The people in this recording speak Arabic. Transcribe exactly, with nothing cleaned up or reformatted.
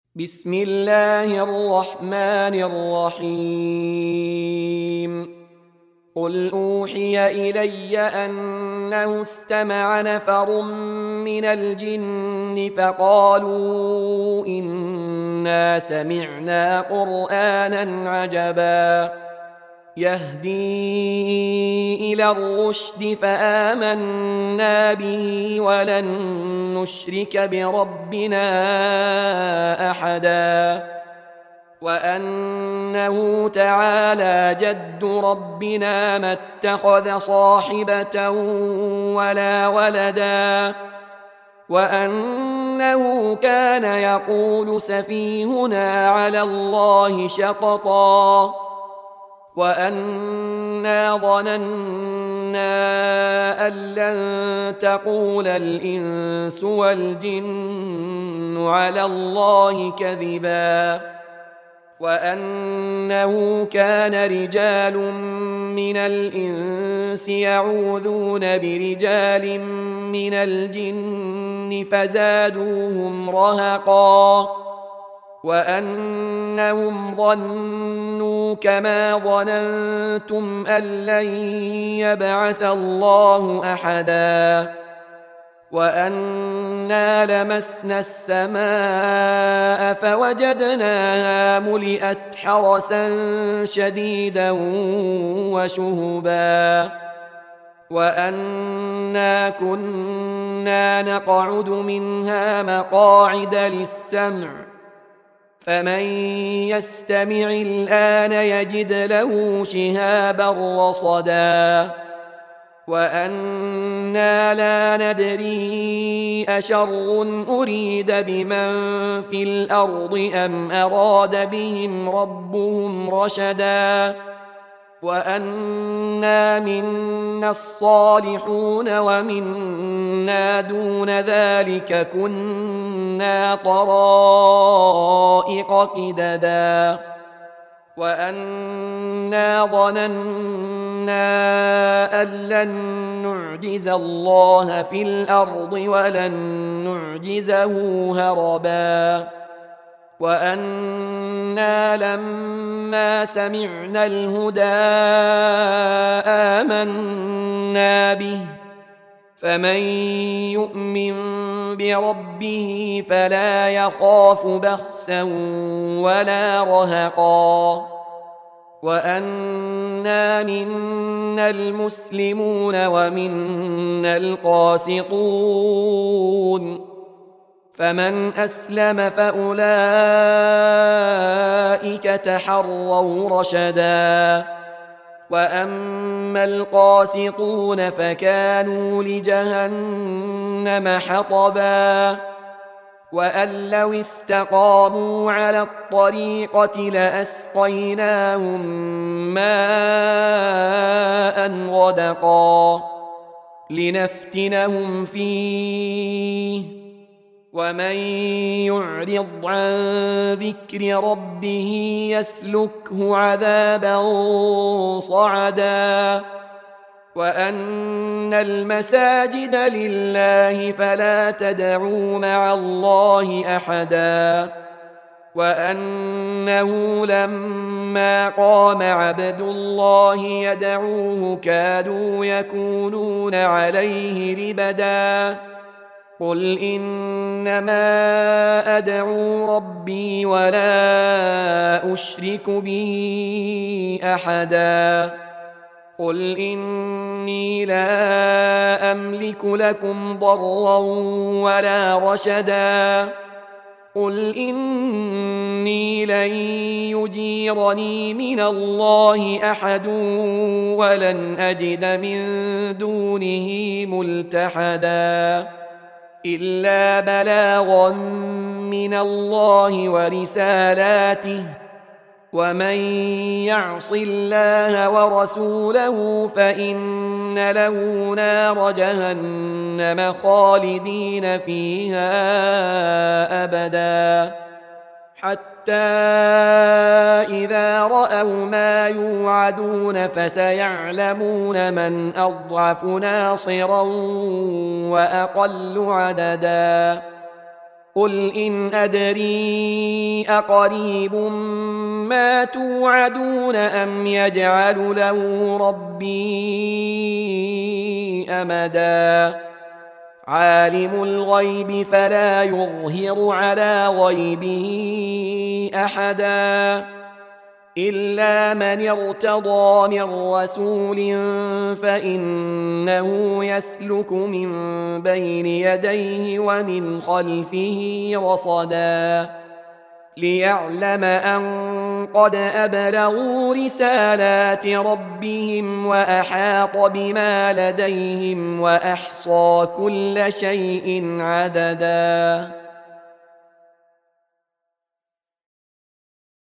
بسم الله الرحمن الرحيم قل أوحي إلي أنه استمع نفر من الجن فقالوا إنا سمعنا قرآنا عجبا يهدي إلى الرشد فآمنا به ولن نشرك بربنا أحدا وأنه تعالى جد ربنا ما اتخذ صاحبة ولا ولدا وأنه كان يقول سفيهنا على الله شططا وأنا ظننا أن لن تقول الإنس والجن على الله كذبا وأنه كان رجال من الإنس يعوذون برجال من الجن فزادوهم رهقا وأنهم ظنوا كما ظننتم أن لن يبعث الله أحدا وأنا لمسنا السماء فوجدناها ملئت حرسا شديدا وشهبا وأنا كنا نقعد منها مقاعد للسمع فمن يستمع الآن يجد له شهابا رصدا وأنا لا ندري أشر أريد بمن في الأرض أم أراد بهم ربهم رشدا وأنا منا الصالحون ومنا دون ذلك كنا طرائق قددا وأنا ظننا أن لن نعجز الله في الأرض ولن نعجزه هربا وأنا لما سمعنا الهدى آمنا به فمن يؤمن بربه فلا يخاف بخسا ولا رهقا وأنا منا المسلمون ومنا القاسطون فمن أسلم فأولئك تحروا رشدا وأما القاسطون فكانوا لجهنم حطبا وأن لو استقاموا على الطريقة لأسقيناهم ماء غدقا لنفتنهم فيه ومن يعرض عن ذكر ربه يسلكه عذابا صعدا وأن المساجد لله فلا تدعوا مع الله أحدا وأنه لما قام عبد الله يدعوه كادوا يكونون عليه لبدا قل إنما أدعو ربي ولا أشرك به أحدا قل إني لا أملك لكم ضرا ولا رشدا قل إني لن يجيرني من الله أحد ولن أجد من دونه ملتحدا إلا بلاغا من الله ورسالاته ومن يعص الله ورسوله فإن له نار جهنم خالدين فيها أبدا حتى إذا رأوا ما يوعدون فسيعلمون من أضعف ناصرا وأقل عددا قل إن أدري أقريب ما توعدون أم يجعل له ربي أمدا عالم الغيب فلا يظهر على غيبه أحدا إلا من ارتضى من رسول فإنه يسلك من بين يديه ومن خلفه رصدا ليعلم أن قد أبلغوا رسالات ربهم وأحاط بما لديهم وأحصى كل شيء عددا.